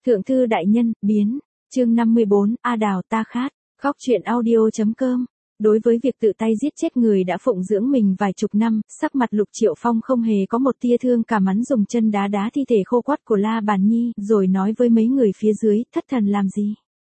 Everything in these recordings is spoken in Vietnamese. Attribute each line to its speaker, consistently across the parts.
Speaker 1: Thượng thư đại nhân, biến. Chương 54, A Đào ta khát. Góc truyện audio.com. Đối với việc tự tay giết chết người đã phụng dưỡng mình vài chục năm, sắc mặt Lục Triệu Phong không hề có một tia thương cảm, hắn dùng chân đá đá thi thể khô quắt của La Bàn Nhi, rồi nói với mấy người phía dưới, thất thần làm gì?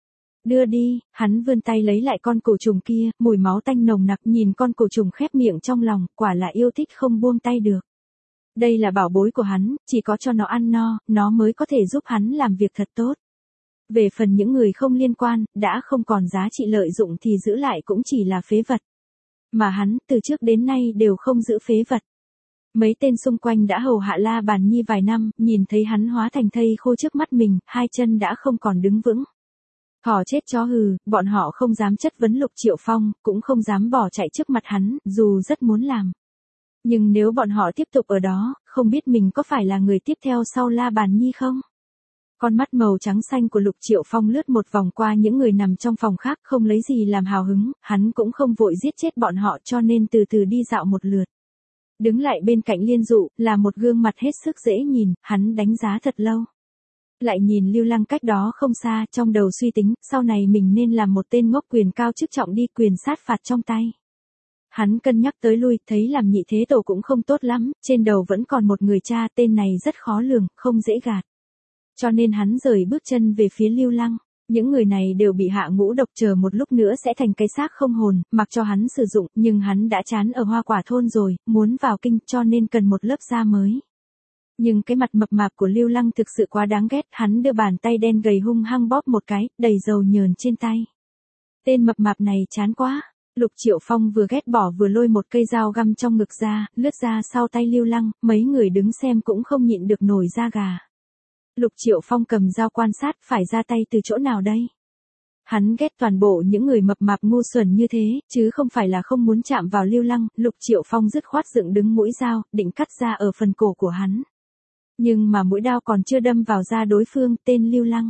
Speaker 1: Đưa đi. Hắn vươn tay lấy lại con cổ trùng kia, mùi máu tanh nồng nặc, nhìn con cổ trùng khép miệng trong lòng, quả là yêu thích không buông tay được. Đây là bảo bối của hắn, chỉ có cho nó ăn no, nó mới có thể giúp hắn làm việc thật tốt. Về phần những người không liên quan, đã không còn giá trị lợi dụng thì giữ lại cũng chỉ là phế vật. Mà hắn, từ trước đến nay đều không giữ phế vật. Mấy tên xung quanh đã hầu hạ La Bàn Nhi vài năm, nhìn thấy hắn hóa thành thây khô trước mắt mình, hai chân đã không còn đứng vững. Thỏ chết chó hừ, bọn họ không dám chất vấn Lục Triệu Phong, cũng không dám bỏ chạy trước mặt hắn, dù rất muốn làm. Nhưng nếu bọn họ tiếp tục ở đó, không biết mình có phải là người tiếp theo sau La Bàn Nhi không? Con mắt màu trắng xanh của Lục Triệu Phong lướt một vòng qua những người nằm trong phòng khác, không lấy gì làm hào hứng, hắn cũng không vội giết chết bọn họ cho nên từ từ đi dạo một lượt. Đứng lại bên cạnh Liên Dụ, là một gương mặt hết sức dễ nhìn, hắn đánh giá thật lâu. Lại nhìn Lưu Lăng cách đó không xa, trong đầu suy tính, sau này mình nên làm một tên ngốc quyền cao chức trọng đi, quyền sát phạt trong tay. Hắn cân nhắc tới lui, thấy làm nhị thế tổ cũng không tốt lắm, trên đầu vẫn còn một người cha, tên này rất khó lường, không dễ gạt. Cho nên hắn rời bước chân về phía Lưu Lăng. Những người này đều bị hạ ngũ độc, chờ một lúc nữa sẽ thành cái xác không hồn, mặc cho hắn sử dụng, nhưng hắn đã chán ở Hoa Quả thôn rồi, muốn vào kinh cho nên cần một lớp da mới. Nhưng cái mặt mập mạp của Lưu Lăng thực sự quá đáng ghét, hắn đưa bàn tay đen gầy hung hăng bóp một cái, đầy dầu nhờn trên tay. Tên mập mạp này chán quá. Lục Triệu Phong vừa ghét bỏ vừa lôi một cây dao găm trong ngực ra, lướt ra sau tay Lưu Lăng, mấy người đứng xem cũng không nhịn được nổi da gà. Lục Triệu Phong cầm dao quan sát, phải ra tay từ chỗ nào đây? Hắn ghét toàn bộ những người mập mạp ngu xuẩn như thế, chứ không phải là không muốn chạm vào Lưu Lăng. Lục Triệu Phong dứt khoát dựng đứng mũi dao, định cắt ra ở phần cổ của hắn. Nhưng mà mũi đao còn chưa đâm vào da đối phương, tên Lưu Lăng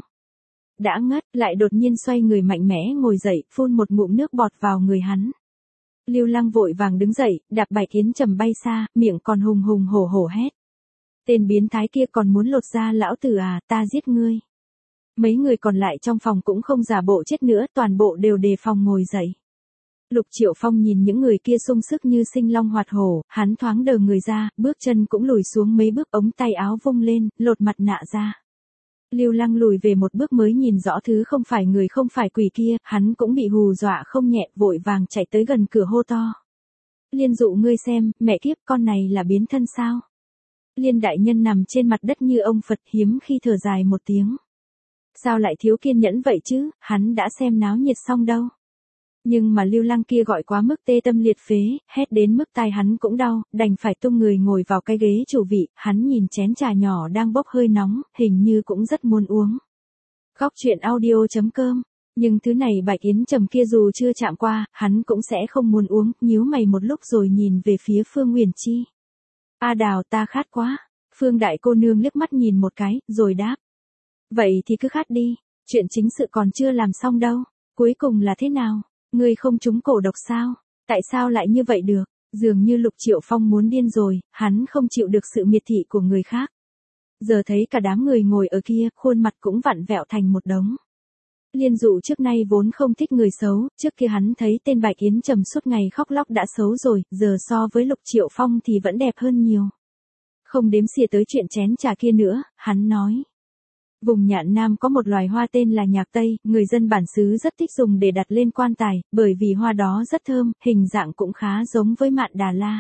Speaker 1: đã ngất, lại đột nhiên xoay người mạnh mẽ ngồi dậy, phun một ngụm nước bọt vào người hắn. Lưu Lăng vội vàng đứng dậy, đạp Bạch Yến Trầm bay xa, miệng còn hùng hùng hổ hổ hét. Tên biến thái kia còn muốn lột da lão tử à, ta giết ngươi. Mấy người còn lại trong phòng cũng không giả bộ chết nữa, toàn bộ đều đề phòng ngồi dậy. Lục Triệu Phong nhìn những người kia sung sức như sinh long hoạt hổ, hắn thoáng đờ người ra, bước chân cũng lùi xuống mấy bước, ống tay áo vung lên, lột mặt nạ ra. Lưu Lăng lùi về một bước mới nhìn rõ thứ không phải người không phải quỷ kia, hắn cũng bị hù dọa không nhẹ, vội vàng chạy tới gần cửa hô to. Liên Dụ ngươi xem, mẹ kiếp, con này là biến thân sao? Liên đại nhân nằm trên mặt đất như ông Phật, hiếm khi thở dài một tiếng. Sao lại thiếu kiên nhẫn vậy chứ, hắn đã xem náo nhiệt xong đâu. Nhưng mà Lưu Lăng kia gọi quá mức tê tâm liệt phế, hét đến mức tai hắn cũng đau, đành phải tung người ngồi vào cái ghế chủ vị, hắn nhìn chén trà nhỏ đang bốc hơi nóng, hình như cũng rất muốn uống. Góc truyện audio.com. Nhưng thứ này Bạch Yến Trầm kia dù chưa chạm qua, hắn cũng sẽ không muốn uống, nhíu mày một lúc rồi nhìn về phía Phương Uyển Chi. A Đào ta khát quá. Phương đại cô nương liếc mắt nhìn một cái, rồi đáp. Vậy thì cứ khát đi, chuyện chính sự còn chưa làm xong đâu. Cuối cùng là thế nào? Ngươi không trúng cổ độc sao? Tại sao lại như vậy được? Dường như Lục Triệu Phong muốn điên rồi, hắn không chịu được sự miệt thị của người khác. Giờ thấy cả đám người ngồi ở kia, khuôn mặt cũng vặn vẹo thành một đống. Liên Dụ trước nay vốn không thích người xấu, trước kia hắn thấy tên Bạch Yến Trầm suốt ngày khóc lóc đã xấu rồi, giờ so với Lục Triệu Phong thì vẫn đẹp hơn nhiều. Không đếm xỉa tới chuyện chén trà kia nữa, hắn nói. Vùng Nhạn Nam có một loài hoa tên là nhạc tây, người dân bản xứ rất thích dùng để đặt lên quan tài, bởi vì hoa đó rất thơm, hình dạng cũng khá giống với Mạn Đà La.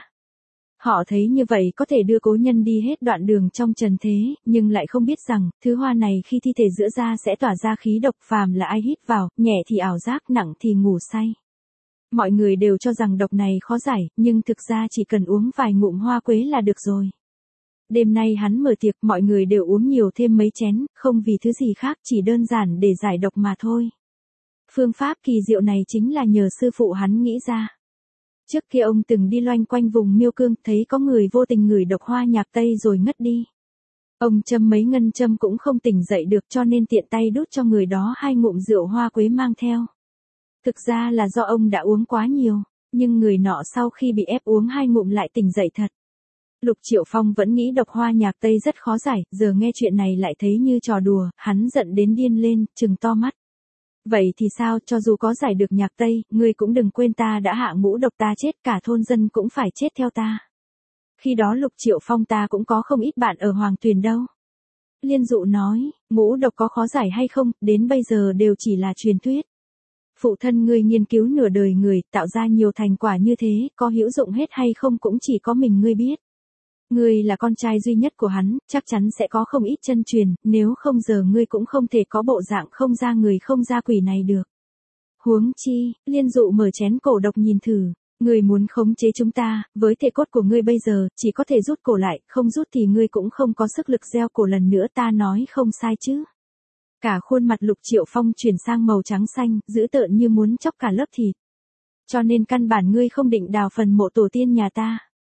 Speaker 1: Họ thấy như vậy có thể đưa cố nhân đi hết đoạn đường trong trần thế, nhưng lại không biết rằng, thứ hoa này khi thi thể giữa da sẽ tỏa ra khí độc, phàm là ai hít vào, nhẹ thì ảo giác, nặng thì ngủ say. Mọi người đều cho rằng độc này khó giải, nhưng thực ra chỉ cần uống vài ngụm hoa quế là được rồi. Đêm nay hắn mở tiệc, mọi người đều uống nhiều thêm mấy chén, không vì thứ gì khác, chỉ đơn giản để giải độc mà thôi. Phương pháp kỳ diệu này chính là nhờ sư phụ hắn nghĩ ra. Trước kia ông từng đi loanh quanh vùng Miêu Cương, thấy có người vô tình ngửi độc hoa nhạc tây rồi ngất đi. Ông châm mấy ngân châm cũng không tỉnh dậy được, cho nên tiện tay đút cho người đó 2 ngụm rượu hoa quế mang theo. Thực ra là do ông đã uống quá nhiều, nhưng người nọ sau khi bị ép uống 2 ngụm lại tỉnh dậy thật. Lục Triệu Phong vẫn nghĩ độc hoa nhạc Tây rất khó giải, giờ nghe chuyện này lại thấy như trò đùa, hắn giận đến điên lên, trừng to mắt. Vậy thì sao, cho dù có giải được nhạc Tây, ngươi cũng đừng quên ta đã hạ ngũ độc, ta chết cả thôn dân cũng phải chết theo ta. Khi đó Lục Triệu Phong ta cũng có không ít bạn ở Hoàng Tuyền đâu. Liên Dụ nói, ngũ độc có khó giải hay không, đến bây giờ đều chỉ là truyền thuyết. Phụ thân ngươi nghiên cứu nửa đời người, tạo ra nhiều thành quả như thế, có hữu dụng hết hay không cũng chỉ có mình ngươi biết. Ngươi là con trai duy nhất của hắn, chắc chắn sẽ có không ít chân truyền, nếu không giờ ngươi cũng không thể có bộ dạng không ra người không ra quỷ này được. Huống chi, Liên Dụ mở chén cổ độc nhìn thử. Ngươi muốn khống chế chúng ta, với thể cốt của ngươi bây giờ, chỉ có thể rút cổ lại, không rút thì ngươi cũng không có sức lực gieo cổ lần nữa, ta nói không sai chứ. Cả khuôn mặt Lục Triệu Phong chuyển sang màu trắng xanh, dữ tợn như muốn chóc cả lớp thịt. Cho nên căn bản ngươi không định đào phần mộ tổ tiên nhà ta,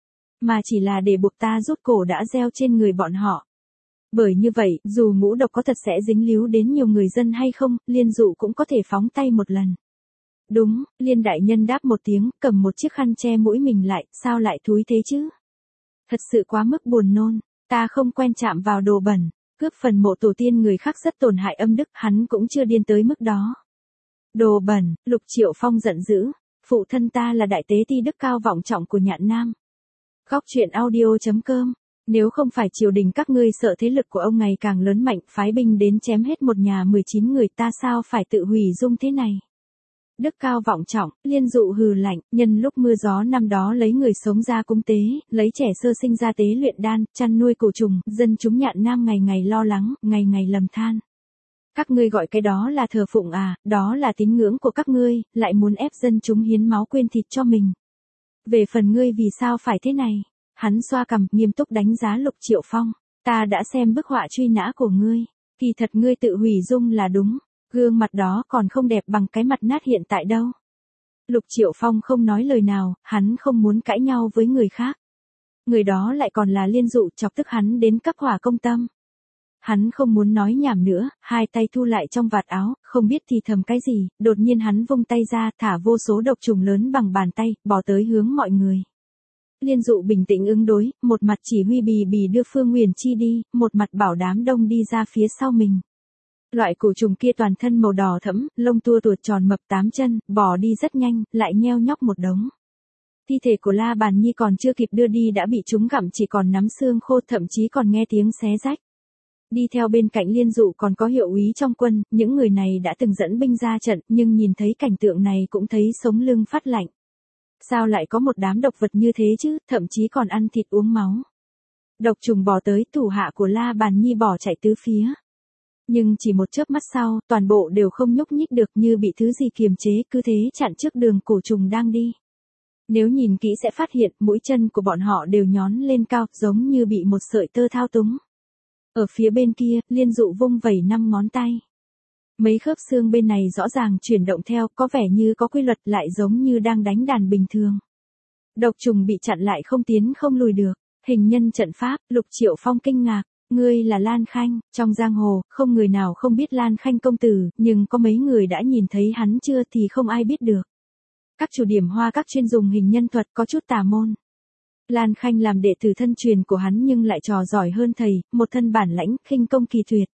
Speaker 1: mà chỉ là để buộc ta rút cổ đã gieo trên người bọn họ. Bởi như vậy, dù ngũ độc có thật sẽ dính líu đến nhiều người dân hay không, Liên Dụ cũng có thể phóng tay một lần. Đúng, Liên đại nhân đáp một tiếng, cầm một chiếc khăn che mũi mình lại, sao lại thúi thế chứ? Thật sự quá mức buồn nôn, ta không quen chạm vào đồ bẩn, cướp phần mộ tổ tiên người khác rất tổn hại âm đức, hắn cũng chưa điên tới mức đó. Đồ bẩn, Lục Triệu Phong giận dữ, phụ thân ta là đại tế ti đức cao vọng trọng của Nhạn Nam. Góc truyện audio.com. Nếu không phải triều đình các ngươi sợ thế lực của ông ngày càng lớn mạnh, phái binh đến chém hết một nhà 19 người, ta sao phải tự hủy dung thế này? Đức cao vọng trọng, Liên Dụ hừ lạnh, nhân lúc mưa gió năm đó lấy người sống ra cúng tế, lấy trẻ sơ sinh ra tế luyện đan, chăn nuôi cổ trùng, dân chúng Nhạn Nam ngày ngày lo lắng, ngày ngày lầm than. Các ngươi gọi cái đó là thờ phụng à, đó là tín ngưỡng của các ngươi, lại muốn ép dân chúng hiến máu quyên thịt cho mình. Về phần ngươi vì sao phải thế này? Hắn xoa cằm, nghiêm túc đánh giá Lục Triệu Phong. Ta đã xem bức họa truy nã của ngươi. Kỳ thật ngươi tự hủy dung là đúng. Gương mặt đó còn không đẹp bằng cái mặt nát hiện tại đâu. Lục Triệu Phong không nói lời nào, hắn không muốn cãi nhau với người khác. Người đó lại còn là Liên Dụ, chọc tức hắn đến cấp hỏa công tâm. Hắn không muốn nói nhảm nữa, hai tay thu lại trong vạt áo, không biết thì thầm cái gì, đột nhiên hắn vung tay ra, thả vô số độc trùng lớn bằng bàn tay, bỏ tới hướng mọi người. Liên Dụ bình tĩnh ứng đối, một mặt chỉ huy Bì Bì đưa Phương Nguyền Chi đi, một mặt bảo đám đông đi ra phía sau mình. Loại cổ trùng kia toàn thân màu đỏ thẫm, lông tua tuột tròn mập 8 chân, bò đi rất nhanh, lại nheo nhóc một đống. Thi thể của La Bàn Nhi còn chưa kịp đưa đi đã bị chúng gặm chỉ còn nắm xương khô, thậm chí còn nghe tiếng xé rách. Đi theo bên cạnh Liên Dụ còn có hiệu úy trong quân, những người này đã từng dẫn binh ra trận, nhưng nhìn thấy cảnh tượng này cũng thấy sống lưng phát lạnh. Sao lại có một đám độc vật như thế chứ, thậm chí còn ăn thịt uống máu. Độc trùng bò tới, thủ hạ của La Bàn Nhi bỏ chạy tứ phía. Nhưng chỉ một chớp mắt sau, toàn bộ đều không nhúc nhích được, như bị thứ gì kiềm chế, cứ thế chặn trước đường cổ trùng đang đi. Nếu nhìn kỹ sẽ phát hiện, mũi chân của bọn họ đều nhón lên cao, giống như bị một sợi tơ thao túng. Ở phía bên kia, Liên Dụ vung vẩy 5 ngón tay. Mấy khớp xương bên này rõ ràng chuyển động theo, có vẻ như có quy luật, lại giống như đang đánh đàn bình thường. Độc trùng bị chặn lại không tiến không lùi được. Hình nhân trận pháp, Lục Triệu Phong kinh ngạc. Ngươi là Lan Khanh, trong giang hồ, không người nào không biết Lan Khanh công tử, nhưng có mấy người đã nhìn thấy hắn chưa thì không ai biết được. Các chủ điểm hoa các chuyên dùng hình nhân thuật có chút tà môn. Lan Khanh làm đệ tử thân truyền của hắn nhưng lại trò giỏi hơn thầy, một thân bản lãnh, khinh công kỳ tuyệt.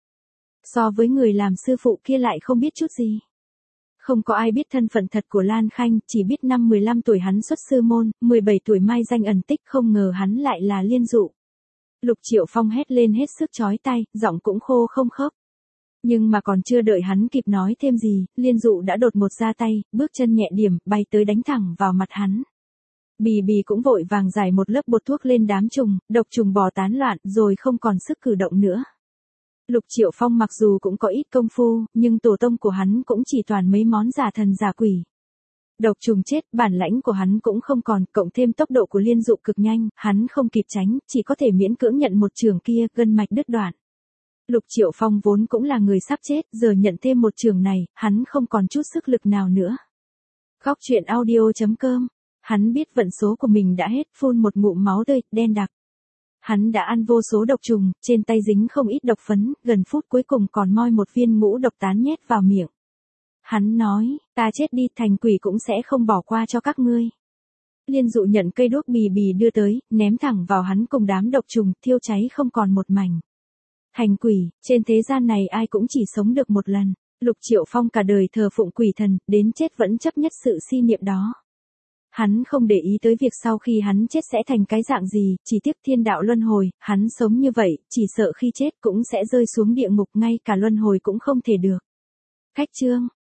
Speaker 1: So với người làm sư phụ kia lại không biết chút gì. Không có ai biết thân phận thật của Lan Khanh, chỉ biết năm 15 tuổi hắn xuất sư môn, 17 tuổi mai danh ẩn tích, không ngờ hắn lại là Liên Dụ. Lục Triệu Phong hét lên hết sức chói tai, giọng cũng khô không khớp. Nhưng mà còn chưa đợi hắn kịp nói thêm gì, Liên Dụ đã đột ngột ra tay, bước chân nhẹ điểm, bay tới đánh thẳng vào mặt hắn. Bì Bì cũng vội vàng rải một lớp bột thuốc lên đám trùng, độc trùng bò tán loạn, rồi không còn sức cử động nữa. Lục Triệu Phong mặc dù cũng có ít công phu, nhưng tổ tông của hắn cũng chỉ toàn mấy món giả thần giả quỷ. Độc trùng chết, bản lãnh của hắn cũng không còn, cộng thêm tốc độ của Liên Dụ cực nhanh, hắn không kịp tránh, chỉ có thể miễn cưỡng nhận một chưởng kia, gân mạch đứt đoạn. Lục Triệu Phong vốn cũng là người sắp chết, giờ nhận thêm một chưởng này, hắn không còn chút sức lực nào nữa. Góc truyện audio.com. Hắn biết vận số của mình đã hết, phun một ngụm máu tươi, đen đặc. Hắn đã ăn vô số độc trùng, trên tay dính không ít độc phấn, gần phút cuối cùng còn moi một viên ngũ độc tán nhét vào miệng. Hắn nói, ta chết đi, thành quỷ cũng sẽ không bỏ qua cho các ngươi. Liên Dụ nhận cây đuốc bì bì đưa tới, ném thẳng vào hắn cùng đám độc trùng, thiêu cháy không còn một mảnh. Hành quỷ, trên thế gian này ai cũng chỉ sống được một lần. Lục Triệu Phong cả đời thờ phụng quỷ thần, đến chết vẫn chấp nhất sự si niệm đó. Hắn không để ý tới việc sau khi hắn chết sẽ thành cái dạng gì, chỉ tiếc thiên đạo luân hồi, hắn sống như vậy, chỉ sợ khi chết cũng sẽ rơi xuống địa ngục, ngay cả luân hồi cũng không thể được. Khách chương